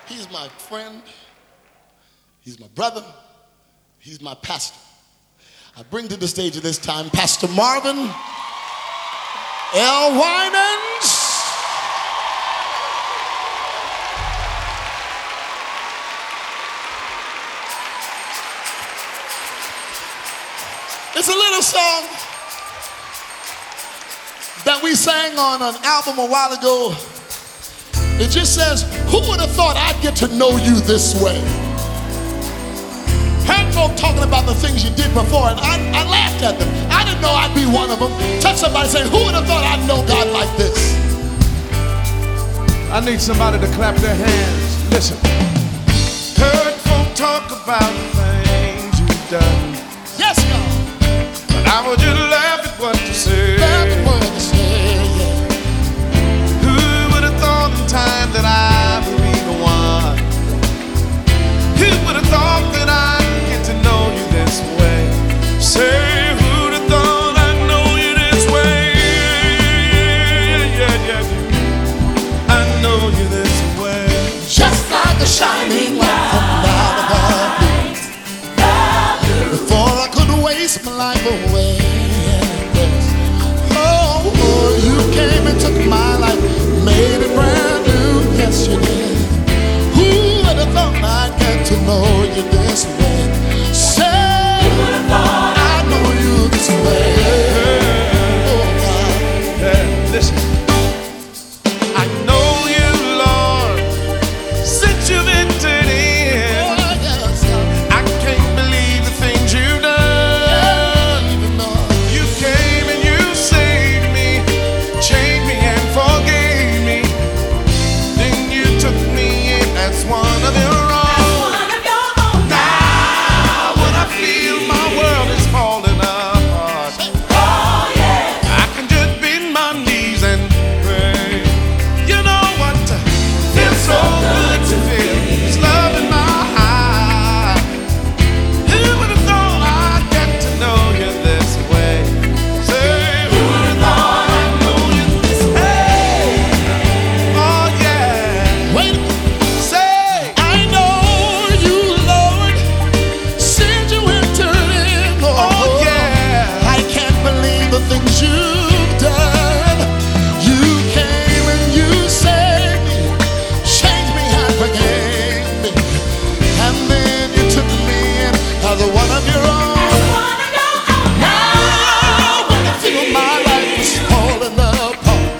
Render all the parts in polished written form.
He's my friend. He's my brother. He's my pastor. I bring to the stage at this time Pastor Marvin L. Winans. It's a little song that we sang on an album a while ago. It just says, who would have thought I'd get to know you this way? Heard folk talking about the things you did before, and I laughed at them. I didn't know I'd be one of them. Touch somebody, say, who would have thought I'd know God like this? I need somebody to clap their hands. Listen. Heard folk talk about the things you've done. Yes, y'all. But I would just laugh at what you say. Laugh at what you say, yeah. Who would have thought in time that I would be the one? Who would have thought that I'd get to know you this way? Say, who'd have thought I'd know you this way? Yeah. I know you this way. Just like a shining light from out above me. Before I could waste my life away. Oh, you came and took my life, made it brand new. Yes, you did. Who would have thought I'd get to know you this way? Say, who would have thought I'd know you this way? Oh, God. Yeah, listen. I know you, Lord, since you've entered in. Oh, yes, God. I can't believe the things you've done. You came and you saved me, changed me and forgave me. Then you took me in as one of your own. Now when I feel my world is falling apart, I can just bend my knees and pray. You know what? Feels so good to feel this love in my heart. Who would have thought I'd get to know you this way? Say, who would have thought I'd know you this way? Oh yeah. Wait. Say, I know you, Lord, since you entered in. oh yeah. I can't believe the things you've done. You came and you saved me, changed me and forgave me, and then you took me in as one of your own. Now when I feel my life is falling apart,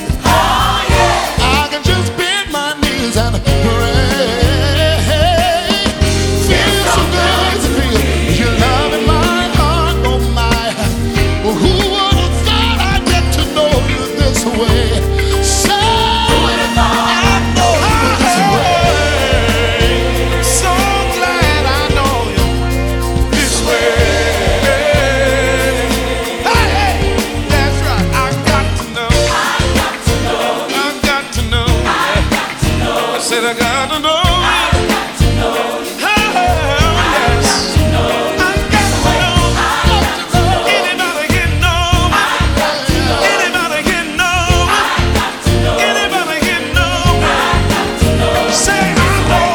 I can just bend my knees and pray. Feels so good to feel your love in my heart, oh my. Who would have thought I'd get to know you this way? Say, who would have thought I'd know you this way? So glad I know you this way. Hey, that's right. I got to know. I got to know. I said I got to know. Yes. I got to know. Anybody can know. Anybody can know. Anybody can know. Say I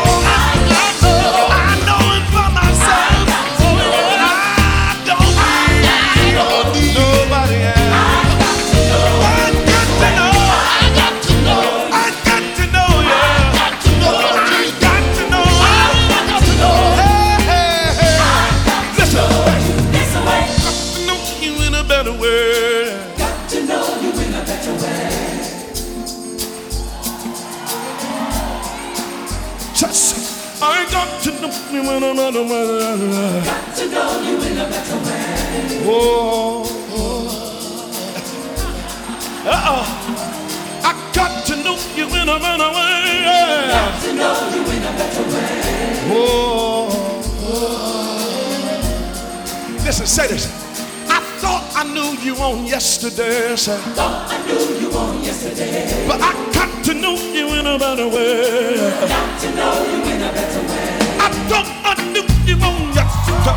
know it for myself. I don't need nobody else. I got to know. I got to know you. I got to know. Hey. Listen. I know you in a better way. Just, I got to know you in another way. Oh. I got to know you in a better way. Oh. Listen, say this. I thought I knew you on yesterday. Say. But I got to know you in a better way. I thought I knew you on yesterday.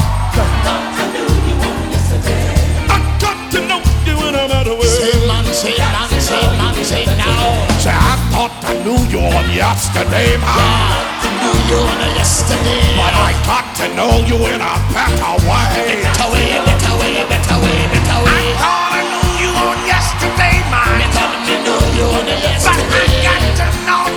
I got to know you in a better way. Say, man, say, man, say, man, say now. Say, I thought I knew you on yesterday, man. you on a yesterday. But I got to know you in a better way. Better way, better way, better way, better way. I thought I knew you on yesterday, man. Me know you on a But I yesterday. got to know